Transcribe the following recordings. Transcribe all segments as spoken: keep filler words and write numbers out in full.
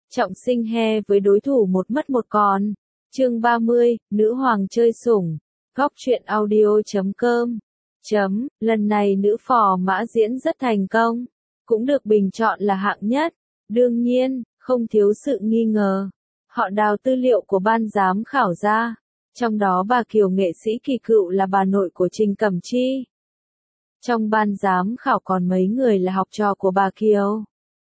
trọng sinh he với đối thủ một mất một còn. Chương ba mươi, nữ hoàng chơi sủng. Góc truyện audio chấm com. Chấm, lần này nữ phò mã diễn rất thành công, cũng được bình chọn là hạng nhất. Đương nhiên, không thiếu sự nghi ngờ. Họ đào tư liệu của ban giám khảo ra, trong đó bà Kiều nghệ sĩ kỳ cựu là bà nội của Trình Cẩm Chi. Trong ban giám khảo còn mấy người là học trò của bà Kiều.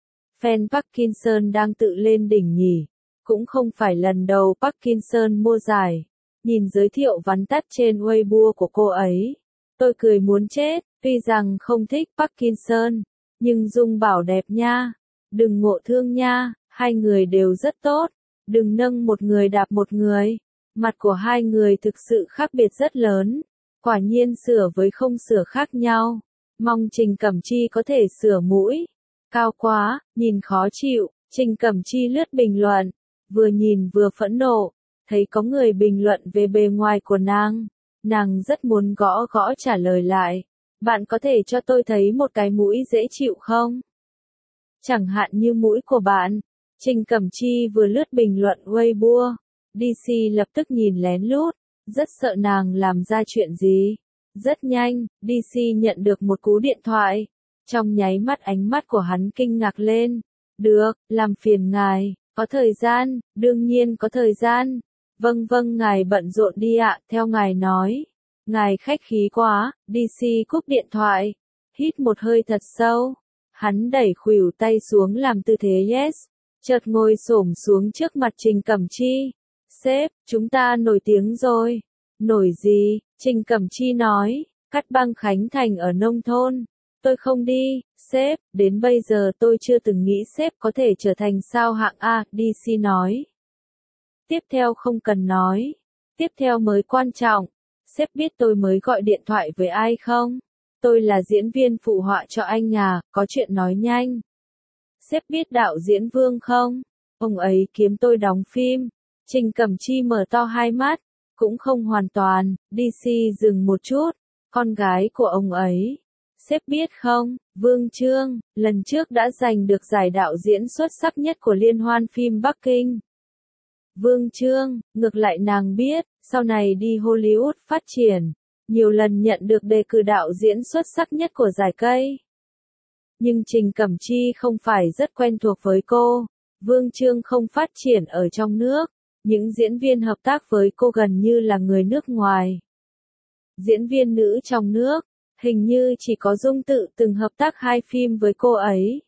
Fan Parkinson đang tự lên đỉnh nhỉ, cũng không phải lần đầu Parkinson mua giải. Nhìn giới thiệu vắn tắt trên Weibo của cô ấy, tôi cười muốn chết, tuy rằng không thích Parkinson, nhưng Dung bảo đẹp nha, đừng ngộ thương nha, hai người đều rất tốt, đừng nâng một người đạp một người, mặt của hai người thực sự khác biệt rất lớn, quả nhiên sửa với không sửa khác nhau, mong Trình Cẩm Chi có thể sửa mũi, cao quá, nhìn khó chịu, Trình Cẩm Chi lướt bình luận, vừa nhìn vừa phẫn nộ. Thấy có người bình luận về bề ngoài của nàng, nàng rất muốn gõ gõ trả lời lại. Bạn có thể cho tôi thấy một cái mũi dễ chịu không? Chẳng hạn như mũi của bạn. Trình Cẩm Chi vừa lướt bình luận Weibo, đê xê lập tức nhìn lén lút, rất sợ nàng làm ra chuyện gì. Rất nhanh, đê xê nhận được một cú điện thoại. Trong nháy mắt ánh mắt của hắn kinh ngạc lên. Được, làm phiền ngài, có thời gian, đương nhiên có thời gian. Vâng vâng ngài bận rộn đi ạ, theo ngài nói. Ngài khách khí quá, đê xê cúp điện thoại. Hít một hơi thật sâu. Hắn đẩy khuỷu tay xuống làm tư thế yes. Chợt ngồi xổm xuống trước mặt Trình Cẩm Chi. Sếp, chúng ta nổi tiếng rồi. Nổi gì? Trình Cẩm Chi nói. Cắt băng khánh thành ở nông thôn. Tôi không đi, sếp, đến bây giờ tôi chưa từng nghĩ sếp có thể trở thành sao hạng A, đê xê nói. Tiếp theo không cần nói. Tiếp theo mới quan trọng. Sếp biết tôi mới gọi điện thoại với ai không? Tôi là diễn viên phụ họa cho anh à, có chuyện nói nhanh. Sếp biết đạo diễn Vương không? Ông ấy kiếm tôi đóng phim. Trình Cẩm Chi mở to hai mắt. Cũng không hoàn toàn, đê xê dừng một chút. Con gái của ông ấy. Sếp biết không, Vương Chương, lần trước đã giành được giải đạo diễn xuất sắc nhất của Liên hoan phim Bắc Kinh. Vương Chương, ngược lại nàng biết, sau này đi Hollywood phát triển, nhiều lần nhận được đề cử đạo diễn xuất sắc nhất của giải cây. Nhưng Trình Cẩm Chi không phải rất quen thuộc với cô, Vương Chương không phát triển ở trong nước, những diễn viên hợp tác với cô gần như là người nước ngoài. Diễn viên nữ trong nước, hình như chỉ có Dung Tự từng hợp tác hai phim với cô ấy.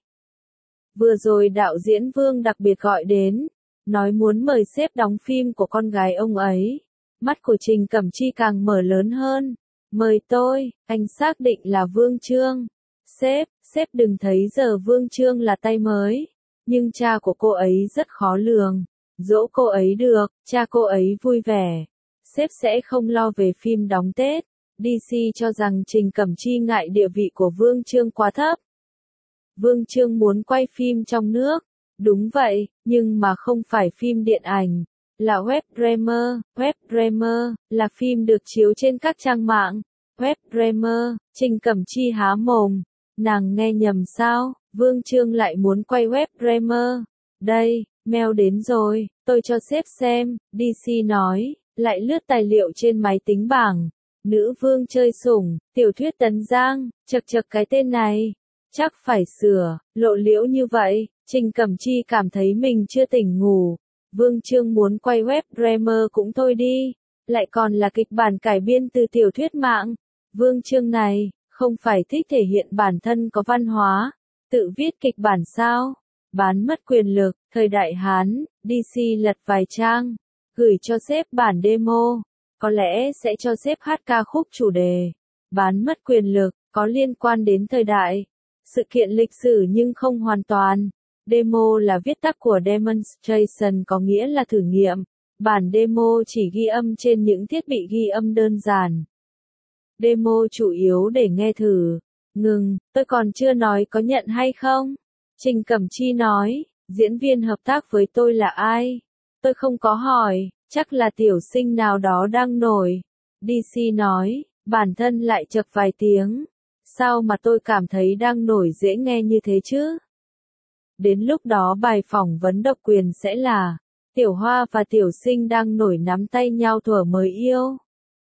Vừa rồi đạo diễn Vương đặc biệt gọi đến, nói muốn mời sếp đóng phim của con gái ông ấy. Mắt của Trình Cẩm Chi càng mở lớn hơn. Mời tôi, anh xác định là Vương Chương. Sếp, sếp đừng thấy giờ Vương Chương là tay mới. Nhưng cha của cô ấy rất khó lường. Dỗ cô ấy được, cha cô ấy vui vẻ. Sếp sẽ không lo về phim đóng Tết. đê xê cho rằng Trình Cẩm Chi ngại địa vị của Vương Chương quá thấp. Vương Chương muốn quay phim trong nước. Đúng vậy, nhưng mà không phải phim điện ảnh, là web drama, web drama, là phim được chiếu trên các trang mạng. Web drama, Trình Cẩm Chi há mồm, nàng nghe nhầm sao, Vương Chương lại muốn quay web drama. Đây, mail đến rồi, tôi cho sếp xem, đê xê nói, lại lướt tài liệu trên máy tính bảng. Nữ vương chơi sủng, tiểu thuyết Tấn Giang, chật chật cái tên này, chắc phải sửa, lộ liễu như vậy. Trình Cẩm Chi cảm thấy mình chưa tỉnh ngủ. Vương Chương muốn quay web drama cũng thôi đi. Lại còn là kịch bản cải biên từ tiểu thuyết mạng. Vương Chương này, không phải thích thể hiện bản thân có văn hóa. Tự viết kịch bản sao? Bán mất quyền lực, thời đại Hán, đê xê lật vài trang. Gửi cho sếp bản demo. Có lẽ sẽ cho sếp hát ca khúc chủ đề. Bán mất quyền lực, có liên quan đến thời đại. Sự kiện lịch sử nhưng không hoàn toàn. Demo là viết tắt của demonstration có nghĩa là thử nghiệm. Bản demo chỉ ghi âm trên những thiết bị ghi âm đơn giản. Demo chủ yếu để nghe thử. Ngừng, tôi còn chưa nói có nhận hay không? Trình Cẩm Chi nói, diễn viên hợp tác với tôi là ai? Tôi không có hỏi, chắc là tiểu sinh nào đó đang nổi. đê xê nói, bản thân lại chật vài tiếng. Sao mà tôi cảm thấy đang nổi dễ nghe như thế chứ? Đến lúc đó bài phỏng vấn độc quyền sẽ là Tiểu Hoa và Tiểu Sinh đang nổi nắm tay nhau thuở mới yêu.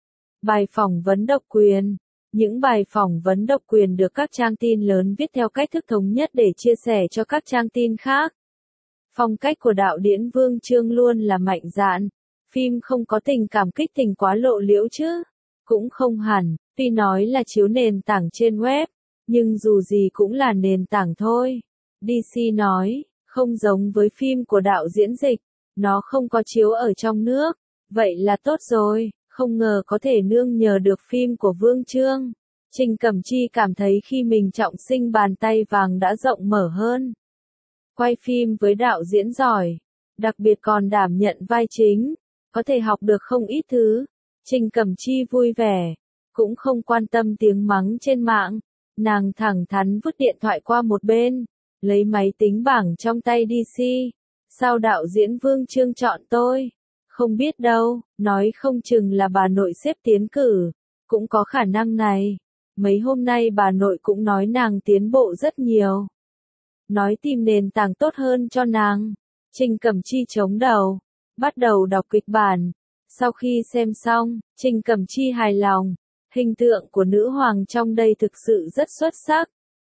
Bài phỏng vấn độc quyền. Những bài phỏng vấn độc quyền được các trang tin lớn viết theo cách thức thống nhất để chia sẻ cho các trang tin khác. Phong cách của đạo diễn Vương Chương luôn là mạnh dạn. Phim không có tình cảm kích tình quá lộ liễu chứ. Cũng không hẳn, tuy nói là chiếu nền tảng trên web, nhưng dù gì cũng là nền tảng thôi. đê xê nói, không giống với phim của đạo diễn Dịch, nó không có chiếu ở trong nước. Vậy là tốt rồi, không ngờ có thể nương nhờ được phim của Vương Chương. Trình Cẩm Chi cảm thấy khi mình trọng sinh bàn tay vàng đã rộng mở hơn. Quay phim với đạo diễn giỏi, đặc biệt còn đảm nhận vai chính, có thể học được không ít thứ. Trình Cẩm Chi vui vẻ, cũng không quan tâm tiếng mắng trên mạng. Nàng thẳng thắn vứt điện thoại qua một bên, lấy máy tính bảng trong tay đê xê. Sao đạo diễn Vương Chương chọn tôi? Không biết đâu, nói không chừng là bà nội xếp tiến cử, cũng có khả năng này. Mấy hôm nay bà nội cũng nói nàng tiến bộ rất nhiều. Nói tìm nền tảng tốt hơn cho nàng. Trình Cẩm Chi chống đầu, bắt đầu đọc kịch bản. Sau khi xem xong, Trình Cẩm Chi hài lòng. Hình tượng của nữ hoàng trong đây thực sự rất xuất sắc.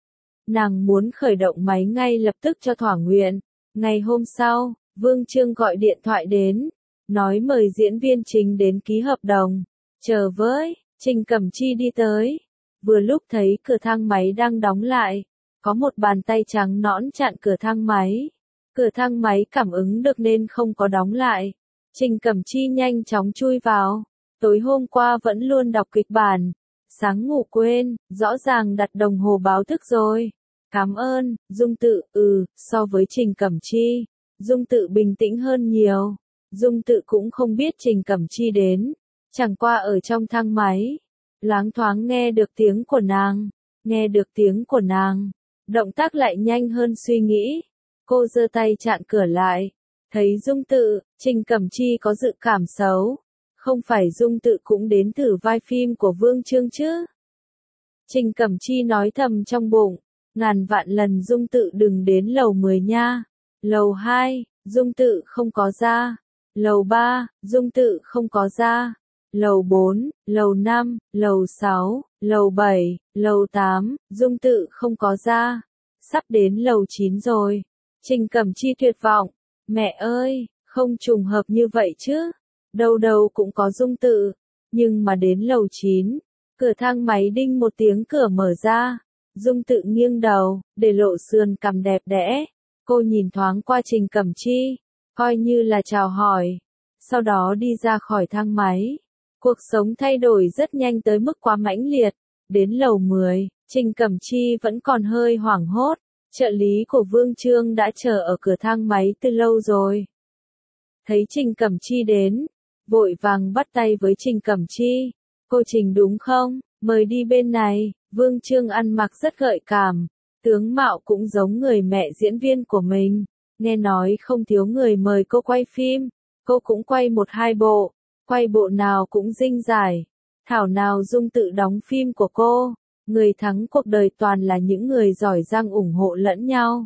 Nàng muốn khởi động máy ngay lập tức cho thỏa nguyện. Ngày hôm sau, Vương Chương gọi điện thoại đến, nói mời diễn viên chính đến ký hợp đồng. Chờ với, Trình Cẩm Chi đi tới. Vừa lúc thấy cửa thang máy đang đóng lại, có một bàn tay trắng nõn chặn cửa thang máy. Cửa thang máy cảm ứng được nên không có đóng lại. Trình Cẩm Chi nhanh chóng chui vào. Tối hôm qua vẫn luôn đọc kịch bản. Sáng ngủ quên, rõ ràng đặt đồng hồ báo thức rồi. Cảm ơn, Dung Tự, ừ, so với Trình Cẩm Chi, Dung Tự bình tĩnh hơn nhiều. Dung Tự cũng không biết Trình Cẩm Chi đến, chẳng qua ở trong thang máy. Loáng thoáng nghe được tiếng của nàng, nghe được tiếng của nàng, động tác lại nhanh hơn suy nghĩ. Cô giơ tay chặn cửa lại, thấy Dung Tự, Trình Cẩm Chi có dự cảm xấu. Không phải Dung Tự cũng đến thử vai phim của Vương Chương chứ? Trình Cẩm Chi nói thầm trong bụng, ngàn vạn lần Dung Tự đừng đến lầu mười nha. Lầu hai, Dung Tự không có ra. Lầu ba, Dung Tự không có ra. Lầu bốn, lầu năm, lầu sáu, lầu bảy, lầu tám, Dung Tự không có ra. Sắp đến lầu chín rồi. Trình Cẩm Chi tuyệt vọng. Mẹ ơi, không trùng hợp như vậy chứ. Đâu đâu cũng có Dung Tự. Nhưng mà đến lầu chín, cửa thang máy đinh một tiếng cửa mở ra. Dung Tự nghiêng đầu, để lộ sườn cằm đẹp đẽ. Cô nhìn thoáng qua Trình Cẩm Chi, coi như là chào hỏi. Sau đó đi ra khỏi thang máy. Cuộc sống thay đổi rất nhanh tới mức quá mãnh liệt. Đến lầu mười, Trình Cẩm Chi vẫn còn hơi hoảng hốt. Trợ lý của Vương Chương đã chờ ở cửa thang máy từ lâu rồi. Thấy Trình Cẩm Chi đến, vội vàng bắt tay với Trình Cẩm Chi. Cô Trình đúng không? Mời đi bên này. Vương Chương ăn mặc rất gợi cảm, tướng mạo cũng giống người mẹ diễn viên của mình. Nghe nói không thiếu người mời cô quay phim, cô cũng quay một hai bộ, quay bộ nào cũng dinh giải. Thảo nào Dung Tự đóng phim của cô, người thắng cuộc đời toàn là những người giỏi giang ủng hộ lẫn nhau.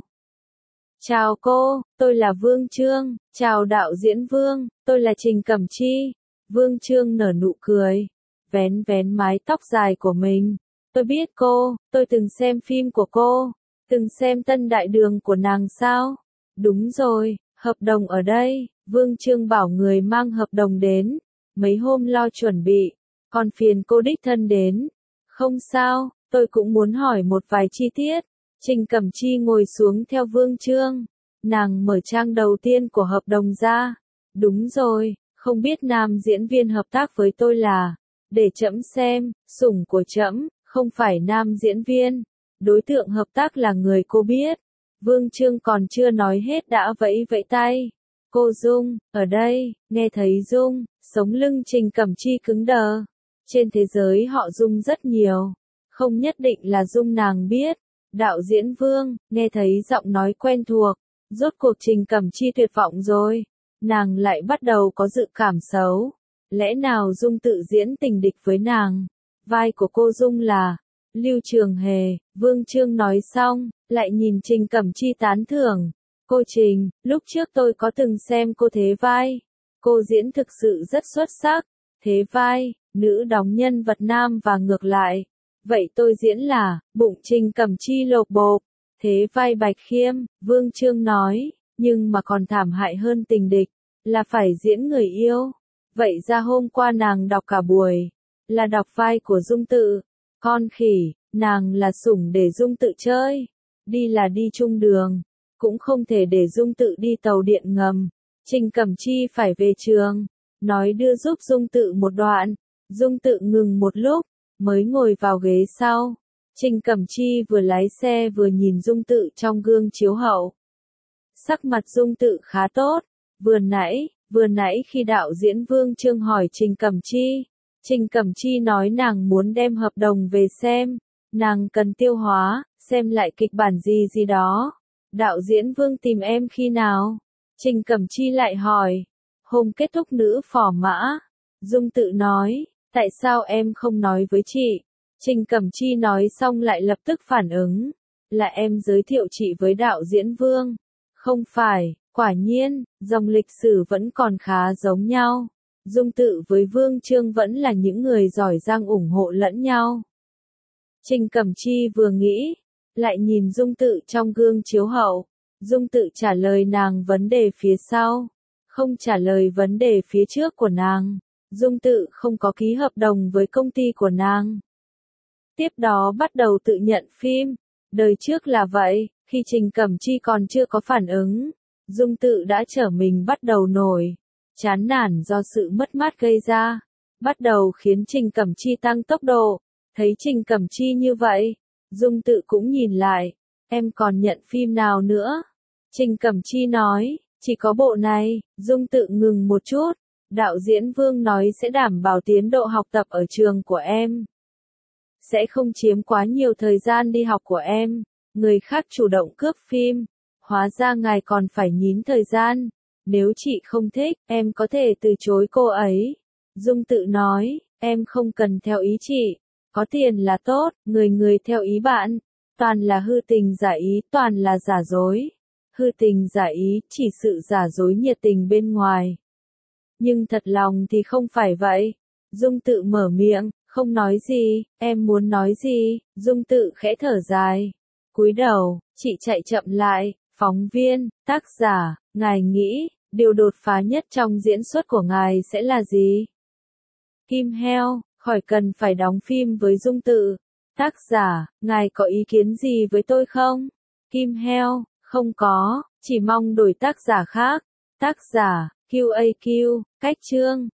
Chào cô, tôi là Vương Chương. Chào đạo diễn Vương, tôi là Trình Cẩm Chi. Vương Chương nở nụ cười, vén vén mái tóc dài của mình. Tôi biết cô, tôi từng xem phim của cô, từng xem Tân Đại Đường của nàng sao? Đúng rồi, hợp đồng ở đây. Vương Chương bảo người mang hợp đồng đến, mấy hôm lo chuẩn bị, còn phiền cô đích thân đến. Không sao, tôi cũng muốn hỏi một vài chi tiết. Trình Cẩm Chi ngồi xuống theo Vương Chương, nàng mở trang đầu tiên của hợp đồng ra. Đúng rồi, không biết nam diễn viên hợp tác với tôi là, để trẫm xem, sủng của trẫm. Không phải nam diễn viên, đối tượng hợp tác là người cô biết. Vương Chương còn chưa nói hết đã vẫy vẫy tay. Cô Dung, ở đây. Nghe thấy Dung, sống lưng Trình Cẩm Chi cứng đờ. Trên thế giới họ Dung rất nhiều, không nhất định là Dung nàng biết. Đạo diễn Vương, nghe thấy giọng nói quen thuộc, rốt cuộc Trình Cẩm Chi tuyệt vọng rồi. Nàng lại bắt đầu có dự cảm xấu. Lẽ nào Dung tự diễn tình địch với nàng? Vai của cô Dung là Lưu Trường Hề, Vương Chương nói xong, lại nhìn Trình Cẩm Chi tán thưởng. Cô Trình, lúc trước tôi có từng xem cô thế vai. Cô diễn thực sự rất xuất sắc. Thế vai, nữ đóng nhân vật nam và ngược lại. Vậy tôi diễn là, bụng Trình Cẩm Chi lột bộp. Thế vai Bạch Khiêm, Vương Chương nói, nhưng mà còn thảm hại hơn tình địch, là phải diễn người yêu. Vậy ra hôm qua nàng đọc cả buổi, là đọc vai của Dung Tự. Con khỉ, nàng là sủng để Dung Tự chơi. Đi là đi chung đường, cũng không thể để Dung Tự đi tàu điện ngầm. Trình Cẩm Chi phải về trường, nói đưa giúp Dung Tự một đoạn. Dung Tự ngừng một lúc, mới ngồi vào ghế sau. Trình Cẩm Chi vừa lái xe vừa nhìn Dung Tự trong gương chiếu hậu. Sắc mặt Dung Tự khá tốt. Vừa nãy, vừa nãy khi đạo diễn Vương Chương hỏi Trình Cẩm Chi, Trình Cẩm Chi nói nàng muốn đem hợp đồng về xem, nàng cần tiêu hóa, xem lại kịch bản gì gì đó. Đạo diễn Vương tìm em khi nào? Trình Cẩm Chi lại hỏi. Hôm kết thúc nữ phò mã. Dung Tự nói, tại sao em không nói với chị? Trình Cẩm Chi nói xong lại lập tức phản ứng, là em giới thiệu chị với đạo diễn Vương. Không phải, quả nhiên, dòng lịch sử vẫn còn khá giống nhau. Dung Tự với Vương Chương vẫn là những người giỏi giang ủng hộ lẫn nhau. Trình Cẩm Chi vừa nghĩ, lại nhìn Dung Tự trong gương chiếu hậu. Dung Tự trả lời nàng vấn đề phía sau, không trả lời vấn đề phía trước của nàng. Dung Tự không có ký hợp đồng với công ty của nàng. Tiếp đó bắt đầu tự nhận phim. Đời trước là vậy, khi Trình Cẩm Chi còn chưa có phản ứng, Dung Tự đã trở mình bắt đầu nổi. Chán nản do sự mất mát gây ra, bắt đầu khiến Trình Cẩm Chi tăng tốc độ. Thấy Trình Cẩm Chi như vậy, Dung Tự cũng nhìn lại, em còn nhận phim nào nữa? Trình Cẩm Chi nói, chỉ có bộ này. Dung Tự ngừng một chút, đạo diễn Vương nói sẽ đảm bảo tiến độ học tập ở trường của em. Sẽ không chiếm quá nhiều thời gian đi học của em, người khác chủ động cướp phim, hóa ra ngài còn phải nhín thời gian. Nếu chị không thích, em có thể từ chối cô ấy. Dung Tự nói, em không cần theo ý chị, có tiền là tốt, người người theo ý bạn, toàn là hư tình giả ý, toàn là giả dối. Hư tình giả ý, chỉ sự giả dối nhiệt tình bên ngoài. Nhưng thật lòng thì không phải vậy. Dung Tự mở miệng, không nói gì, em muốn nói gì? Dung Tự khẽ thở dài, cúi đầu, chị chạy chậm lại. Phóng viên, tác giả, ngài nghĩ, điều đột phá nhất trong diễn xuất của ngài sẽ là gì? Kim Heo, khỏi cần phải đóng phim với Dung Tự. Tác giả, ngài có ý kiến gì với tôi không? Kim Heo, không có, chỉ mong đổi tác giả khác. Tác giả, quy a quy, cách chương.